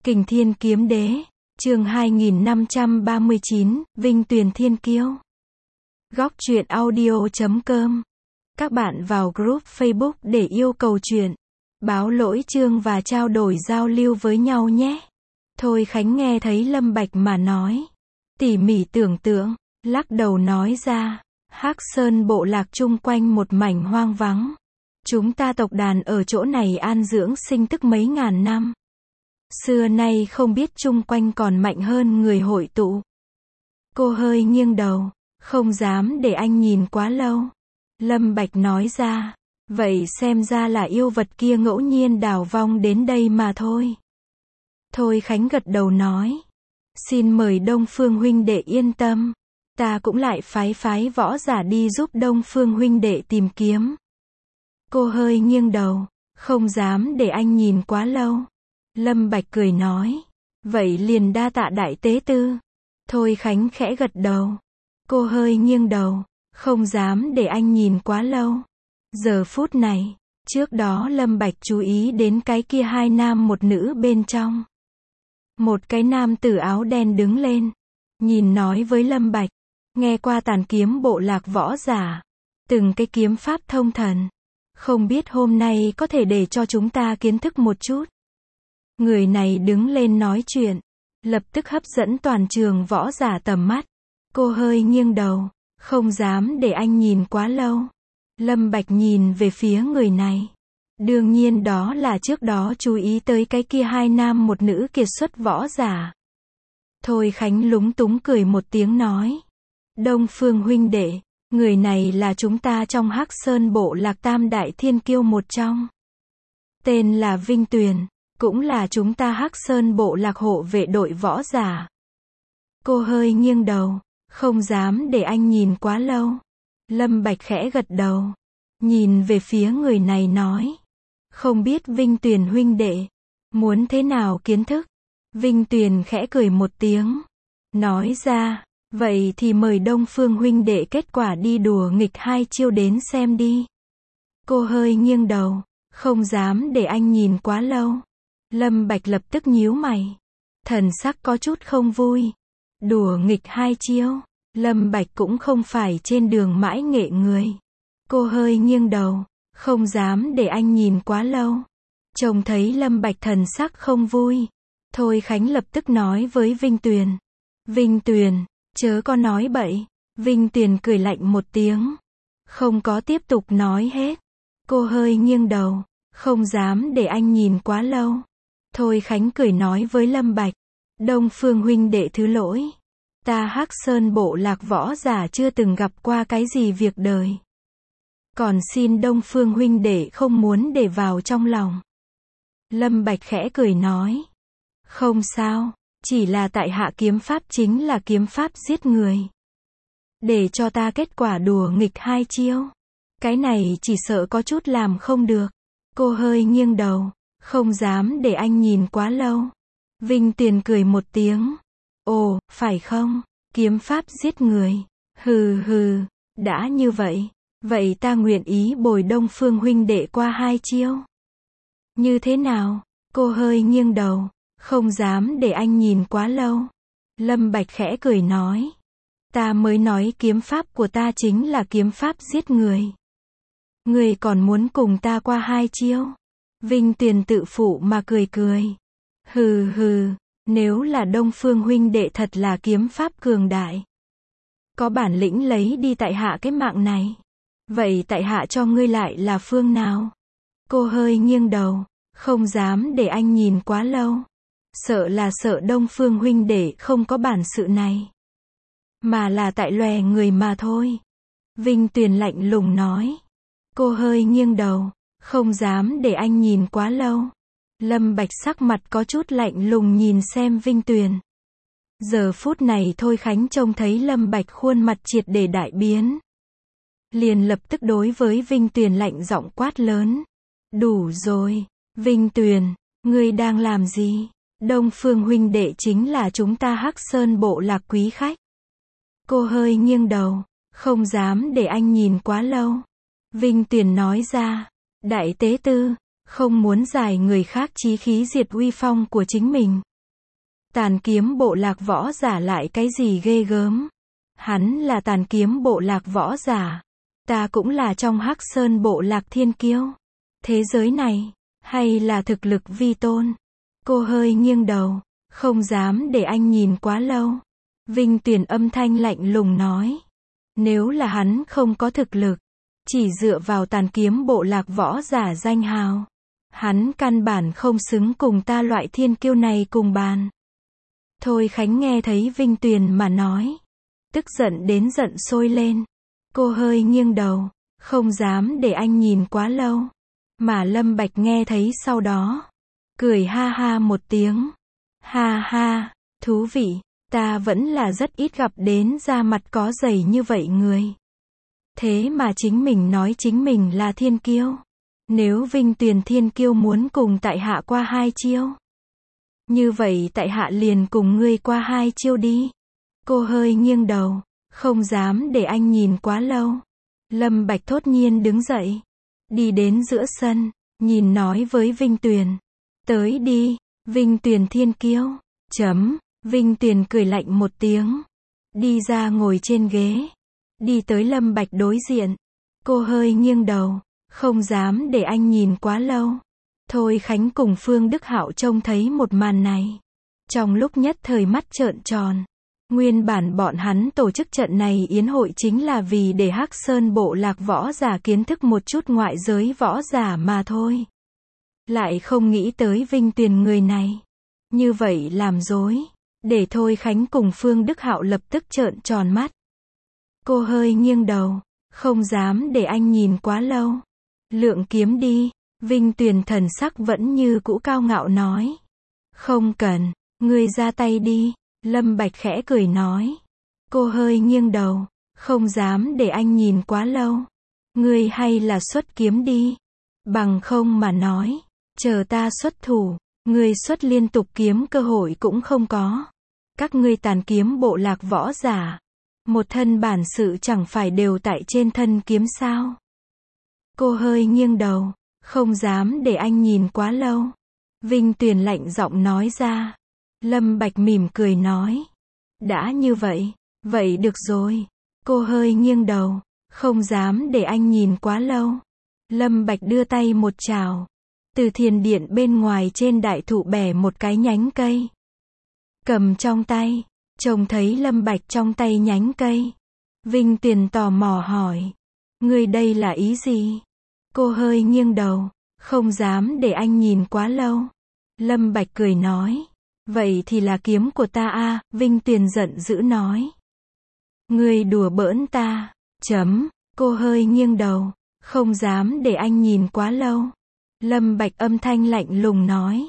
Kình Thiên Kiếm Đế, chương 2539, Vinh Tuyền Thiên Kiêu. Góc truyện audio.com. Các bạn vào group Facebook để yêu cầu truyện, báo lỗi chương và trao đổi giao lưu với nhau nhé. Thôi Khánh nghe thấy Lâm Bạch mà nói, tỉ mỉ tưởng tượng, lắc đầu nói ra, Hắc Sơn bộ lạc chung quanh một mảnh hoang vắng. Chúng ta tộc đàn ở chỗ này an dưỡng sinh tức mấy ngàn năm. Xưa nay không biết chung quanh còn mạnh hơn người hội tụ. Cô hơi nghiêng đầu, không dám để anh nhìn quá lâu. Lâm Bạch nói ra, vậy xem ra là yêu vật kia ngẫu nhiên đào vong đến đây mà thôi. Thôi Khánh gật đầu nói, xin mời Đông Phương huynh đệ yên tâm, ta cũng lại phái võ giả đi giúp Đông Phương huynh đệ tìm kiếm. Cô hơi nghiêng đầu, không dám để anh nhìn quá lâu. Lâm Bạch cười nói, vậy liền đa tạ đại tế tư. Thôi Khánh khẽ gật đầu. Cô hơi nghiêng đầu, không dám để anh nhìn quá lâu. Giờ phút này, trước đó Lâm Bạch chú ý đến cái kia hai nam một nữ bên trong. Một cái nam tử áo đen đứng lên, nhìn nói với Lâm Bạch, nghe qua tàn kiếm bộ lạc võ giả, từng cái kiếm pháp thông thần, không biết hôm nay có thể để cho chúng ta kiến thức một chút. Người này đứng lên nói chuyện, lập tức hấp dẫn toàn trường võ giả tầm mắt. Cô hơi nghiêng đầu, không dám để anh nhìn quá lâu. Lâm Bạch nhìn về phía người này. Đương nhiên đó là trước đó chú ý tới cái kia hai nam một nữ kiệt xuất võ giả. Thôi Khánh lúng túng cười một tiếng nói, Đông Phương huynh đệ, người này là chúng ta trong Hắc Sơn bộ lạc tam đại thiên kiêu một trong. Tên là Vinh Tuyền, cũng là chúng ta Hắc Sơn bộ lạc hộ vệ đội võ giả. Cô hơi nghiêng đầu, không dám để anh nhìn quá lâu. Lâm Bạch khẽ gật đầu, nhìn về phía người này nói, không biết Vinh Tuyền huynh đệ, muốn thế nào kiến thức? Vinh Tuyền khẽ cười một tiếng, nói ra, vậy thì mời Đông Phương huynh đệ kết quả đi đùa nghịch hai chiêu đến xem đi. Cô hơi nghiêng đầu, không dám để anh nhìn quá lâu. Lâm Bạch lập tức nhíu mày, thần sắc có chút không vui. Đùa nghịch hai chiêu, Lâm Bạch cũng không phải trên đường mãi nghệ người. Cô hơi nghiêng đầu, không dám để anh nhìn quá lâu. Trông thấy Lâm Bạch thần sắc không vui, Thôi Khánh lập tức nói với Vinh Tuyền, Vinh Tuyền, chớ có nói bậy. Vinh Tuyền cười lạnh một tiếng, không có tiếp tục nói hết. Cô hơi nghiêng đầu, không dám để anh nhìn quá lâu. Thôi Khánh cười nói với Lâm Bạch, Đông Phương huynh đệ thứ lỗi, ta Hắc Sơn bộ lạc võ giả chưa từng gặp qua cái gì việc đời. Còn xin Đông Phương huynh đệ không muốn để vào trong lòng. Lâm Bạch khẽ cười nói, không sao, chỉ là tại hạ kiếm pháp chính là kiếm pháp giết người. Để cho ta kết quả đùa nghịch hai chiêu, cái này chỉ sợ có chút làm không được. Cô hơi nghiêng đầu, không dám để anh nhìn quá lâu. Vinh Tuyền cười một tiếng, ồ, phải không, kiếm pháp giết người, hừ hừ, đã như vậy, vậy ta nguyện ý bồi Đông Phương huynh đệ qua hai chiêu. Như thế nào? Cô hơi nghiêng đầu, không dám để anh nhìn quá lâu. Lâm Bạch khẽ cười nói, ta mới nói kiếm pháp của ta chính là kiếm pháp giết người. Người còn muốn cùng ta qua hai chiêu? Vinh Tuyền tự phụ mà cười cười. Hừ hừ, nếu là Đông Phương huynh đệ thật là kiếm pháp cường đại, có bản lĩnh lấy đi tại hạ cái mạng này, vậy tại hạ cho ngươi lại là phương nào? Cô hơi nghiêng đầu, không dám để anh nhìn quá lâu. Sợ là sợ Đông Phương huynh đệ không có bản sự này, mà là tại lòe người mà thôi. Vinh Tuyền lạnh lùng nói. Cô hơi nghiêng đầu, không dám để anh nhìn quá lâu. Lâm Bạch sắc mặt có chút lạnh lùng nhìn xem Vinh Tuyền. Giờ phút này Thôi Khánh trông thấy Lâm Bạch khuôn mặt triệt để đại biến, liền lập tức đối với Vinh Tuyền lạnh giọng quát lớn. Đủ rồi, Vinh Tuyền, ngươi đang làm gì? Đông Phương huynh đệ chính là chúng ta Hắc Sơn bộ lạc quý khách. Cô hơi nghiêng đầu, không dám để anh nhìn quá lâu. Vinh Tuyền nói ra, đại tế tư, không muốn giải người khác chí khí diệt uy phong của chính mình. Tàn kiếm bộ lạc võ giả lại cái gì ghê gớm. Hắn là tàn kiếm bộ lạc võ giả. Ta cũng là trong Hắc Sơn bộ lạc thiên kiêu. Thế giới này, hay là thực lực vi tôn? Cô hơi nghiêng đầu, không dám để anh nhìn quá lâu. Vinh Tuyền âm thanh lạnh lùng nói. Nếu là hắn không có thực lực, chỉ dựa vào tàn kiếm bộ lạc võ giả danh hào, hắn căn bản không xứng cùng ta loại thiên kiêu này cùng bàn. Thôi Khánh nghe thấy Vinh Tuyền mà nói, tức giận đến giận sôi lên. Cô hơi nghiêng đầu, không dám để anh nhìn quá lâu. Mà Lâm Bạch nghe thấy sau đó, cười ha ha một tiếng. Ha ha, thú vị, ta vẫn là rất ít gặp đến da mặt có dày như vậy người. Thế mà chính mình nói chính mình là thiên kiêu. Nếu Vinh Tuyền thiên kiêu muốn cùng tại hạ qua 2 chiêu, như vậy tại hạ liền cùng ngươi qua 2 chiêu đi. Cô hơi nghiêng đầu, không dám để anh nhìn quá lâu. Lâm Bạch thốt nhiên đứng dậy, đi đến giữa sân, nhìn nói với Vinh Tuyền. Tới đi, Vinh Tuyền thiên kiêu. Vinh Tuyền cười lạnh một tiếng, đi ra ngồi trên ghế, đi tới Lâm Bạch đối diện. Cô hơi nghiêng đầu, không dám để anh nhìn quá lâu. Thôi Khánh cùng Phương Đức Hạo trông thấy một màn này, trong lúc nhất thời mắt trợn tròn. Nguyên bản bọn hắn tổ chức trận này yến hội chính là vì để Hắc Sơn bộ lạc võ giả kiến thức một chút ngoại giới võ giả mà thôi. Lại không nghĩ tới Vinh Tuyền người này như vậy làm dối, để Thôi Khánh cùng Phương Đức Hạo lập tức trợn tròn mắt. Cô hơi nghiêng đầu, không dám để anh nhìn quá lâu. Lượng kiếm đi. Vinh Tuyền thần sắc vẫn như cũ cao ngạo nói. Không cần, ngươi ra tay đi. Lâm Bạch khẽ cười nói. Cô hơi nghiêng đầu, không dám để anh nhìn quá lâu. Ngươi hay là xuất kiếm đi. Bằng không mà nói, chờ ta xuất thủ, ngươi xuất liên tục kiếm cơ hội cũng không có. Các ngươi tàn kiếm bộ lạc võ giả, một thân bản sự chẳng phải đều tại trên thân kiếm sao? Cô hơi nghiêng đầu, không dám để anh nhìn quá lâu. Vinh Tuyền lạnh giọng nói ra. Lâm Bạch mỉm cười nói. Đã như vậy, vậy được rồi. Cô hơi nghiêng đầu, không dám để anh nhìn quá lâu. Lâm Bạch đưa tay một chảo, từ thiền điện bên ngoài trên đại thụ bẻ một cái nhánh cây, cầm trong tay. Trông thấy Lâm Bạch trong tay nhánh cây, Vinh Tuyền tò mò hỏi. Ngươi đây là ý gì? Cô hơi nghiêng đầu, không dám để anh nhìn quá lâu. Lâm Bạch cười nói. Vậy thì là kiếm của ta a. Vinh Tuyền giận dữ nói. Ngươi đùa bỡn ta. Cô hơi nghiêng đầu, không dám để anh nhìn quá lâu. Lâm Bạch âm thanh lạnh lùng nói.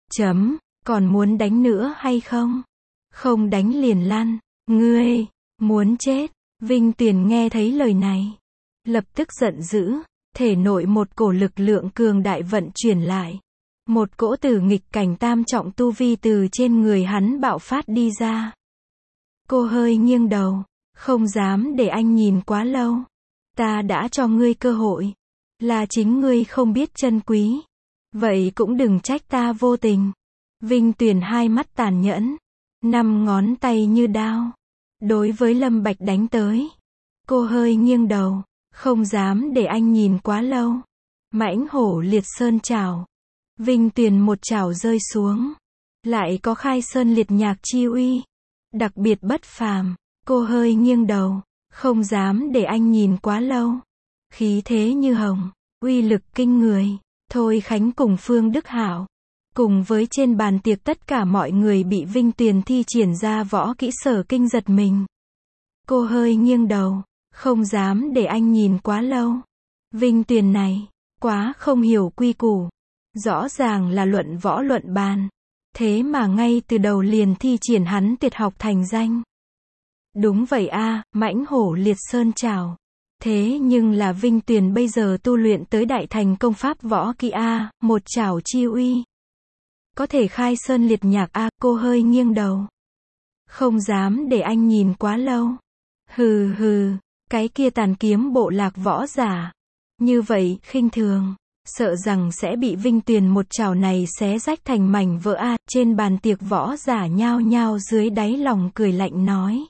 Còn muốn đánh nữa hay không? Không đánh liền lăn. Ngươi, muốn chết. Vinh Tuyền nghe thấy lời này, lập tức giận dữ, thể nội một cổ lực lượng cường đại vận chuyển lại. Một cỗ từ nghịch cảnh tam trọng tu vi từ trên người hắn bạo phát đi ra. Cô hơi nghiêng đầu, không dám để anh nhìn quá lâu. Ta đã cho ngươi cơ hội, là chính ngươi không biết trân quý. Vậy cũng đừng trách ta vô tình. Vinh Tuyền hai mắt tàn nhẫn, 5 ngón tay như đao, đối với Lâm Bạch đánh tới. Cô hơi nghiêng đầu, không dám để anh nhìn quá lâu. Mãnh hổ liệt sơn trảo. Vinh Tuyền một trảo rơi xuống, lại có khai sơn liệt nhạc chi uy, đặc biệt bất phàm. Cô hơi nghiêng đầu, không dám để anh nhìn quá lâu. Khí thế như hồng, uy lực kinh người. Thôi Khánh cùng Phương Đức Hạo, cùng với trên bàn tiệc tất cả mọi người bị Vinh Tuyền thi triển ra võ kỹ sở kinh giật mình. Cô hơi nghiêng đầu, không dám để anh nhìn quá lâu. Vinh Tuyền này, quá không hiểu quy củ. Rõ ràng là luận võ luận bàn, thế mà ngay từ đầu liền thi triển hắn tuyệt học thành danh. Đúng vậy a, mãnh hổ liệt sơn trảo. Thế nhưng là Vinh Tuyền bây giờ tu luyện tới đại thành công pháp võ kỹ a, một trảo chi uy. Có thể khai sơn liệt nhạc a. Cô hơi nghiêng đầu, không dám để anh nhìn quá lâu. Hừ hừ, cái kia tàn kiếm bộ lạc võ giả, như vậy khinh thường. sợ rằng sẽ bị Vinh Tuyền một chảo này xé rách thành mảnh vỡ a. Trên bàn tiệc võ giả nhao nhao dưới đáy lòng cười lạnh nói.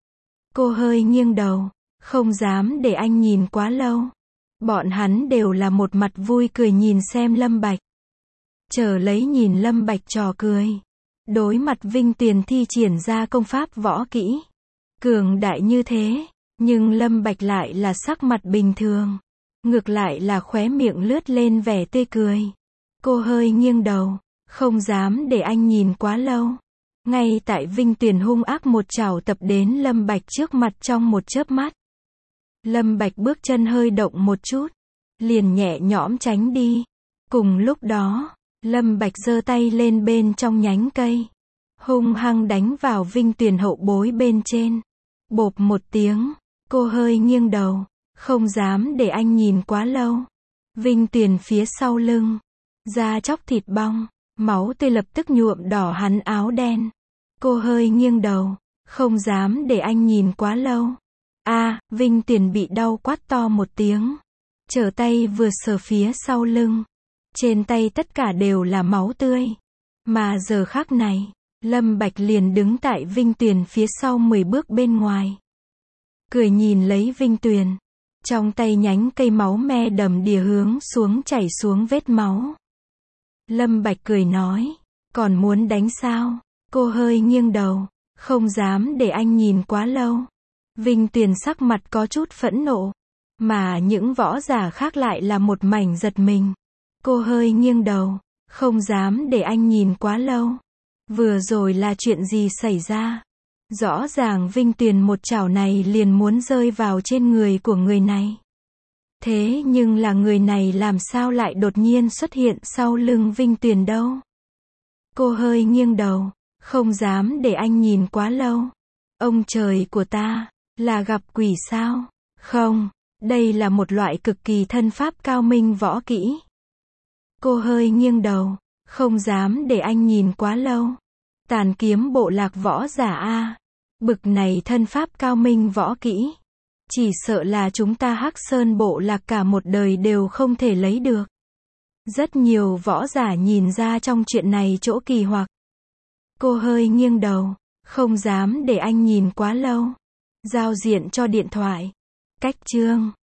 Cô hơi nghiêng đầu, không dám để anh nhìn quá lâu. Bọn hắn đều là một mặt vui cười nhìn xem Lâm Bạch. Chờ lấy nhìn Lâm Bạch trò cười. Đối mặt Vinh Tuyền thi triển ra công pháp võ kỹ cường đại như thế, nhưng Lâm Bạch lại là sắc mặt bình thường, ngược lại là khóe miệng lướt lên vẻ tươi cười. Cô hơi nghiêng đầu, không dám để anh nhìn quá lâu. Ngay tại Vinh Tuyền hung ác một chảo tập đến Lâm Bạch trước mặt trong một chớp mắt. Lâm Bạch bước chân hơi động một chút, liền nhẹ nhõm tránh đi. Cùng lúc đó, Lâm Bạch giơ tay lên bên trong nhánh cây, hung hăng đánh vào Vinh Tuyền hậu bối bên trên. Bộp một tiếng, cô hơi nghiêng đầu, không dám để anh nhìn quá lâu. Vinh Tuyền phía sau lưng, da chóc thịt bong, máu tươi lập tức nhuộm đỏ hắn áo đen. Cô hơi nghiêng đầu, không dám để anh nhìn quá lâu. Vinh Tuyền bị đau quát to một tiếng, trở tay vừa sờ phía sau lưng. Trên tay tất cả đều là máu tươi. Mà giờ khắc này, Lâm Bạch liền đứng tại Vinh Tuyền phía sau 10 bước bên ngoài. Cười nhìn lấy Vinh Tuyền. Trong tay nhánh cây máu me đầm đìa hướng xuống chảy xuống vết máu. Lâm Bạch cười nói, còn muốn đánh sao? Cô hơi nghiêng đầu, không dám để anh nhìn quá lâu. Vinh Tuyền sắc mặt có chút phẫn nộ, mà những võ giả khác lại là một mảnh giật mình. Cô hơi nghiêng đầu, không dám để anh nhìn quá lâu. Vừa rồi là chuyện gì xảy ra? Rõ ràng Vinh Tuyền một chảo này liền muốn rơi vào trên người của người này. Thế nhưng là người này làm sao lại đột nhiên xuất hiện sau lưng Vinh Tuyền đâu? Cô hơi nghiêng đầu, không dám để anh nhìn quá lâu. Ông trời của ta, là gặp quỷ sao? Không, đây là một loại cực kỳ thân pháp cao minh võ kỹ. Cô hơi nghiêng đầu, không dám để anh nhìn quá lâu. Tàn kiếm bộ lạc võ giả a. Bực này thân pháp cao minh võ kỹ, chỉ sợ là chúng ta Hắc Sơn bộ lạc cả một đời đều không thể lấy được. Rất nhiều võ giả nhìn ra trong chuyện này chỗ kỳ hoặc. Cô hơi nghiêng đầu, không dám để anh nhìn quá lâu. Giao diện cho điện thoại. Cách chương